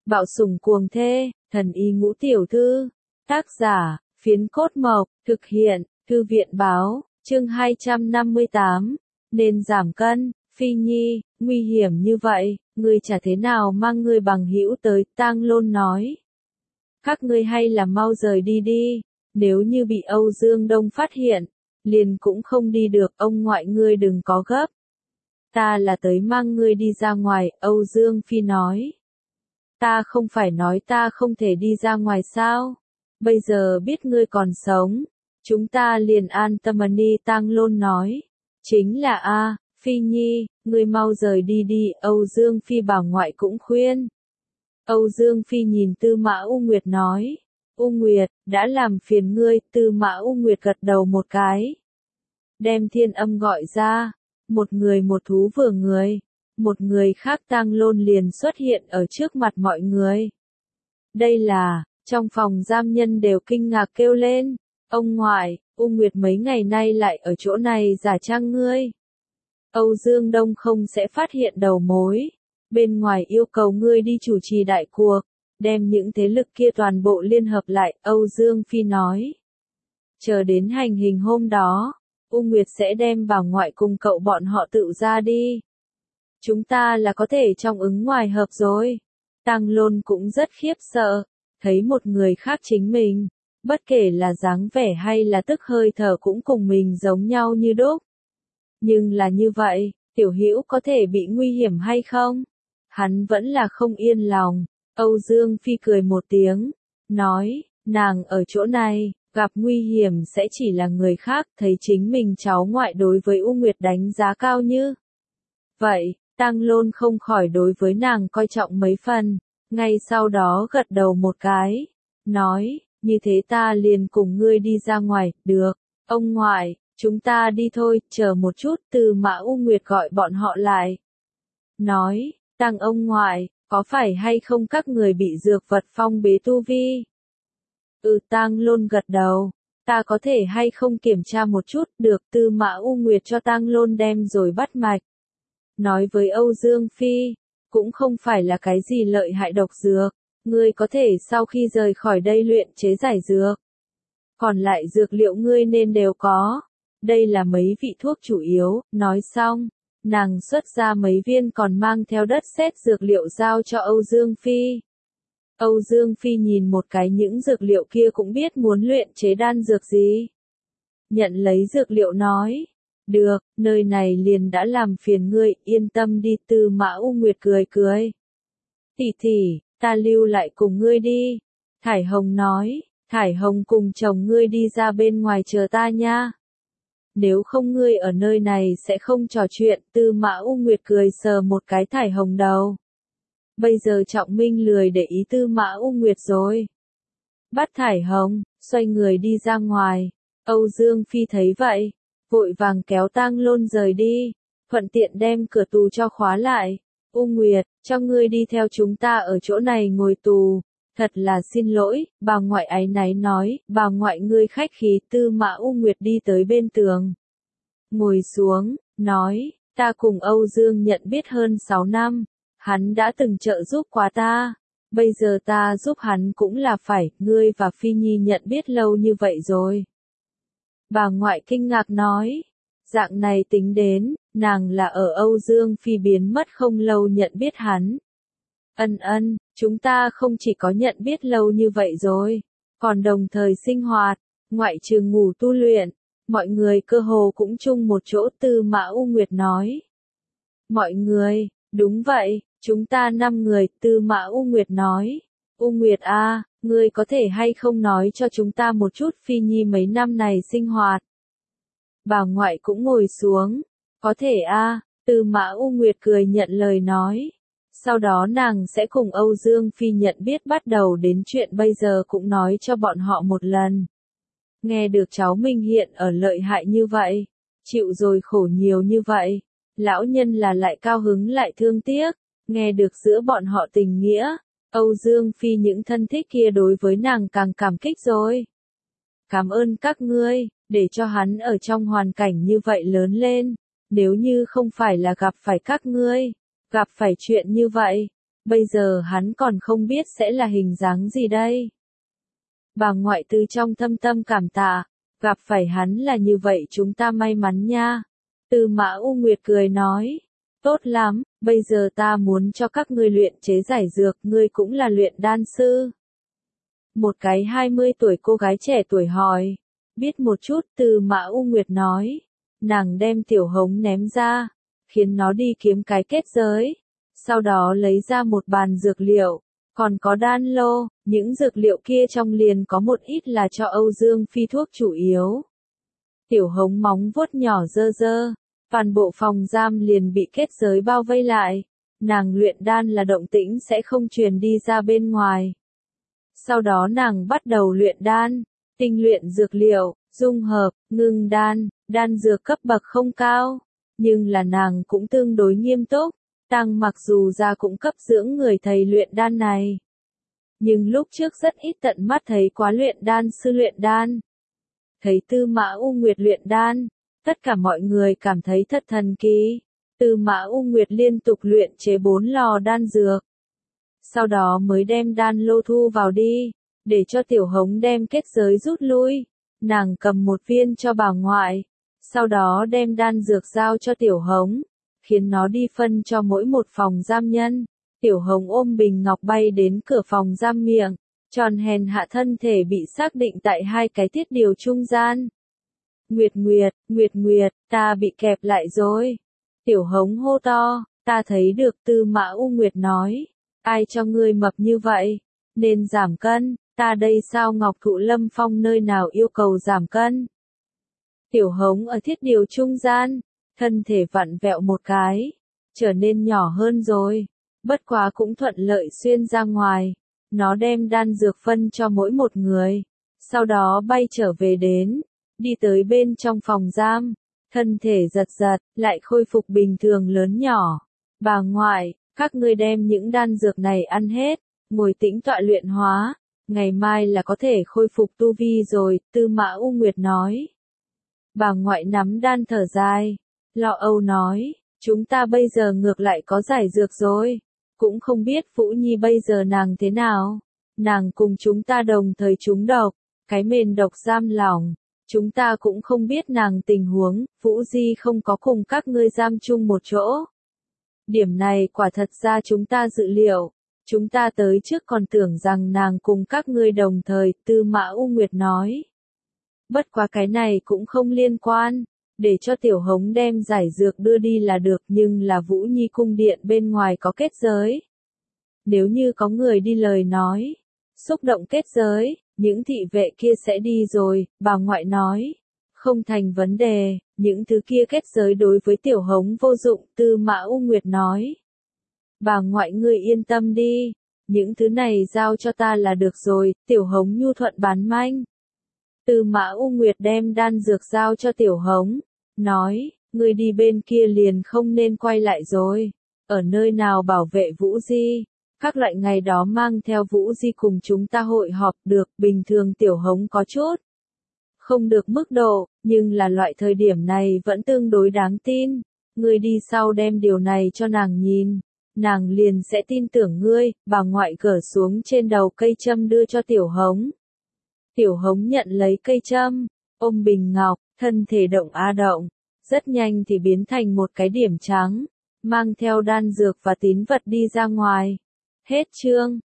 Bạo sủng cuồng thê, thần y ngũ tiểu thư. Tác giả, Phiến Cốt Mộc, thực hiện, Thư viện Báo, chương 258. Nên giảm cân, Phi Nhi, nguy hiểm như vậy, ngươi chả thế nào mang ngươi bằng hữu tới, Tang Lôn nói. Các ngươi hay là mau rời đi đi, nếu như bị Âu Dương Đông phát hiện, liền cũng không đi được, ông ngoại ngươi đừng có gấp. Ta là tới mang ngươi đi ra ngoài, Âu Dương Phi nói. Ta không phải nói ta không thể đi ra ngoài sao? Bây giờ biết ngươi còn sống, chúng ta liền an tâm đi, Tang Lôn nói. Chính là Phi Nhi, ngươi mau rời đi đi, Âu Dương Phi bảo ngoại cũng khuyên. Âu Dương Phi nhìn Tư Mã U Nguyệt nói. U Nguyệt, đã làm phiền ngươi, Tư Mã U Nguyệt gật đầu một cái. Đem Thiên Âm gọi ra, một người một thú vừa người. Một người khác Tang Lôn liền xuất hiện ở trước mặt mọi người. Đây là, trong phòng giam nhân đều kinh ngạc kêu lên. Ông ngoại, U Nguyệt mấy ngày nay lại ở chỗ này giả trang ngươi. Âu Dương Đông không sẽ phát hiện đầu mối. Bên ngoài yêu cầu ngươi đi chủ trì đại cuộc, đem những thế lực kia toàn bộ liên hợp lại, Âu Dương Phi nói. Chờ đến hành hình hôm đó, U Nguyệt sẽ đem bà ngoại cùng cậu bọn họ tự ra đi. Chúng ta là có thể trong ứng ngoài hợp rồi. Tang Lôn cũng rất khiếp sợ, thấy một người khác chính mình, bất kể là dáng vẻ hay là tức hơi thở cũng cùng mình giống nhau như đúc. Nhưng là như vậy, tiểu hữu có thể bị nguy hiểm hay không? Hắn vẫn là không yên lòng. Âu Dương Phi cười một tiếng, nói, nàng ở chỗ này, gặp nguy hiểm sẽ chỉ là người khác, thấy chính mình cháu ngoại đối với U Nguyệt đánh giá cao như. Vậy, Tang Lôn không khỏi đối với nàng coi trọng mấy phần, ngay sau đó gật đầu một cái, nói, như thế ta liền cùng ngươi đi ra ngoài, được, ông ngoại, chúng ta đi thôi, chờ một chút, Tư Mã U Nguyệt gọi bọn họ lại. Nói, Tang ông ngoại, có phải hay không các người bị dược vật phong bế tu vi? Tang Lôn gật đầu, ta có thể hay không kiểm tra một chút, được, Tư Mã U Nguyệt cho Tang Lôn đem rồi bắt mạch. Nói với Âu Dương Phi, cũng không phải là cái gì lợi hại độc dược, ngươi có thể sau khi rời khỏi đây luyện chế giải dược. Còn lại dược liệu ngươi nên đều có, đây là mấy vị thuốc chủ yếu, nói xong, nàng xuất ra mấy viên còn mang theo đất sét dược liệu giao cho Âu Dương Phi. Âu Dương Phi nhìn một cái những dược liệu kia cũng biết muốn luyện chế đan dược gì. Nhận lấy dược liệu nói. Được, nơi này liền đã làm phiền ngươi, yên tâm đi, Tư Mã U Nguyệt cười cười. Tỷ, ta lưu lại cùng ngươi đi. Thải Hồng nói, Thải Hồng cùng chồng ngươi đi ra bên ngoài chờ ta nha. Nếu không ngươi ở nơi này sẽ không trò chuyện, Tư Mã U Nguyệt cười sờ một cái Thải Hồng đầu. Bây giờ Trọng Minh lười để ý Tư Mã U Nguyệt rồi. Bắt Thải Hồng, xoay người đi ra ngoài. Âu Dương Phi thấy vậy, vội vàng kéo Tang Lôn rời đi, thuận tiện đem cửa tù cho khóa lại. U Nguyệt, cho ngươi đi theo chúng ta ở chỗ này ngồi tù. Thật là xin lỗi, bà ngoại áy náy nói, bà ngoại ngươi khách khí, Tư Mã U Nguyệt đi tới bên tường. Ngồi xuống, nói, ta cùng Âu Dương nhận biết hơn 6 năm, hắn đã từng trợ giúp quá ta. Bây giờ ta giúp hắn cũng là phải, ngươi và Phi Nhi nhận biết lâu như vậy rồi. Bà ngoại kinh ngạc nói, dạng này tính đến, nàng là ở Âu Dương Phi biến mất không lâu nhận biết hắn. Ân, chúng ta không chỉ có nhận biết lâu như vậy rồi, còn đồng thời sinh hoạt, ngoại trừ ngủ tu luyện, mọi người cơ hồ cũng chung một chỗ, Tư Mã U Nguyệt nói. Mọi người, đúng vậy, chúng ta 5 người, Tư Mã U Nguyệt nói. U Nguyệt ngươi có thể hay không nói cho chúng ta một chút Phi Nhi mấy năm này sinh hoạt. Bà ngoại cũng ngồi xuống. Có thể Tư Mã U Nguyệt cười nhận lời nói. Sau đó nàng sẽ cùng Âu Dương Phi nhận biết bắt đầu đến chuyện bây giờ cũng nói cho bọn họ một lần. Nghe được cháu mình hiện ở lợi hại như vậy, chịu rồi khổ nhiều như vậy, lão nhân là lại cao hứng lại thương tiếc, nghe được giữa bọn họ tình nghĩa. Âu Dương Phi những thân thích kia đối với nàng càng cảm kích rồi. Cảm ơn các ngươi, để cho hắn ở trong hoàn cảnh như vậy lớn lên, nếu như không phải là gặp phải các ngươi, gặp phải chuyện như vậy, bây giờ hắn còn không biết sẽ là hình dáng gì đây. Bà ngoại từ trong thâm tâm cảm tạ, gặp phải hắn là như vậy chúng ta may mắn nha. Tư Mã U Nguyệt cười nói, tốt lắm, bây giờ ta muốn cho các ngươi luyện chế giải dược, ngươi cũng là luyện đan sư. Một cái 20 tuổi cô gái trẻ tuổi hỏi, biết một chút. Tư Mã U Nguyệt nói, nàng đem Tiểu Hống ném ra, khiến nó đi kiếm cái kết giới, sau đó lấy ra một bàn dược liệu, còn có đan lô, những dược liệu kia trong liền có một ít là cho Âu Dương Phi thuốc chủ yếu. Tiểu Hống móng vuốt nhỏ dơ dơ, toàn bộ phòng giam liền bị kết giới bao vây lại, nàng luyện đan là động tĩnh sẽ không truyền đi ra bên ngoài. Sau đó nàng bắt đầu luyện đan, tinh luyện dược liệu, dung hợp, ngưng đan, đan dược cấp bậc không cao, nhưng là nàng cũng tương đối nghiêm túc, Tăng mặc dù ra cũng cấp dưỡng người thầy luyện đan này. Nhưng lúc trước rất ít tận mắt thấy quá luyện đan sư luyện đan. Thấy Tư Mã U Nguyệt luyện đan, tất cả mọi người cảm thấy thật thần kỳ. Tư Mã U Nguyệt liên tục luyện chế 4 lò đan dược. Sau đó mới đem đan lô thu vào đi, để cho Tiểu Hống đem kết giới rút lui. Nàng cầm một viên cho bà ngoại, sau đó đem đan dược giao cho Tiểu Hống, khiến nó đi phân cho mỗi một phòng giam nhân. Tiểu Hống ôm bình ngọc bay đến cửa phòng giam miệng, tròn hèn hạ thân thể bị xác định tại hai cái tiết điều trung gian. Nguyệt Nguyệt, Nguyệt Nguyệt, ta bị kẹp lại rồi. Tiểu Hống hô to, ta thấy được. Tư Mã U Nguyệt nói, ai cho ngươi mập như vậy, nên giảm cân, ta đây sao Ngọc Thụ Lâm Phong nơi nào yêu cầu giảm cân. Tiểu Hống ở thiết điều trung gian, thân thể vặn vẹo một cái, trở nên nhỏ hơn rồi, bất quá cũng thuận lợi xuyên ra ngoài. Nó đem đan dược phân cho mỗi một người, sau đó bay trở về đến, đi tới bên trong phòng giam, thân thể giật giật, lại khôi phục bình thường lớn nhỏ. Bà ngoại, các ngươi đem những đan dược này ăn hết, ngồi tĩnh tọa luyện hóa, ngày mai là có thể khôi phục tu vi rồi. Tư Mã U Nguyệt nói. Bà ngoại nắm đan thở dài, lo âu nói, chúng ta bây giờ ngược lại có giải dược rồi, cũng không biết Vũ Nhi bây giờ nàng thế nào. Nàng cùng chúng ta đồng thời trúng độc, cái mền độc giam lỏng, chúng ta cũng không biết nàng tình huống. Vũ Di không có cùng các ngươi giam chung một chỗ. Điểm này quả thật ra chúng ta dự liệu, chúng ta tới trước còn tưởng rằng nàng cùng các ngươi đồng thời. Tư Mã U Nguyệt nói. Bất quá cái này cũng không liên quan, để cho Tiểu Hống đem giải dược đưa đi là được, nhưng là Vũ Nhi cung điện bên ngoài có kết giới. Nếu như có người đi lời nói, xúc động kết giới, những thị vệ kia sẽ đi rồi. Bà ngoại nói, không thành vấn đề, những thứ kia kết giới đối với Tiểu Hống vô dụng. Tư Mã U Nguyệt nói, bà ngoại ngươi yên tâm đi, những thứ này giao cho ta là được rồi. Tiểu Hống nhu thuận bán manh. Tư Mã U Nguyệt đem đan dược giao cho Tiểu Hống, nói, ngươi đi bên kia liền không nên quay lại rồi, ở nơi nào bảo vệ Vũ Di, các loại ngày đó mang theo Vũ Di cùng chúng ta hội họp. Được. Bình thường Tiểu Hống có chút không được mức độ, nhưng là loại thời điểm này vẫn tương đối đáng tin. Ngươi đi sau đem điều này cho nàng nhìn, nàng liền sẽ tin tưởng ngươi. Bà ngoại gỡ xuống trên đầu cây châm đưa cho Tiểu Hống. Tiểu Hống nhận lấy cây châm, ôm bình ngọc, thân thể động a động, rất nhanh thì biến thành một cái điểm trắng, mang theo đan dược và tín vật đi ra ngoài. Hết chương.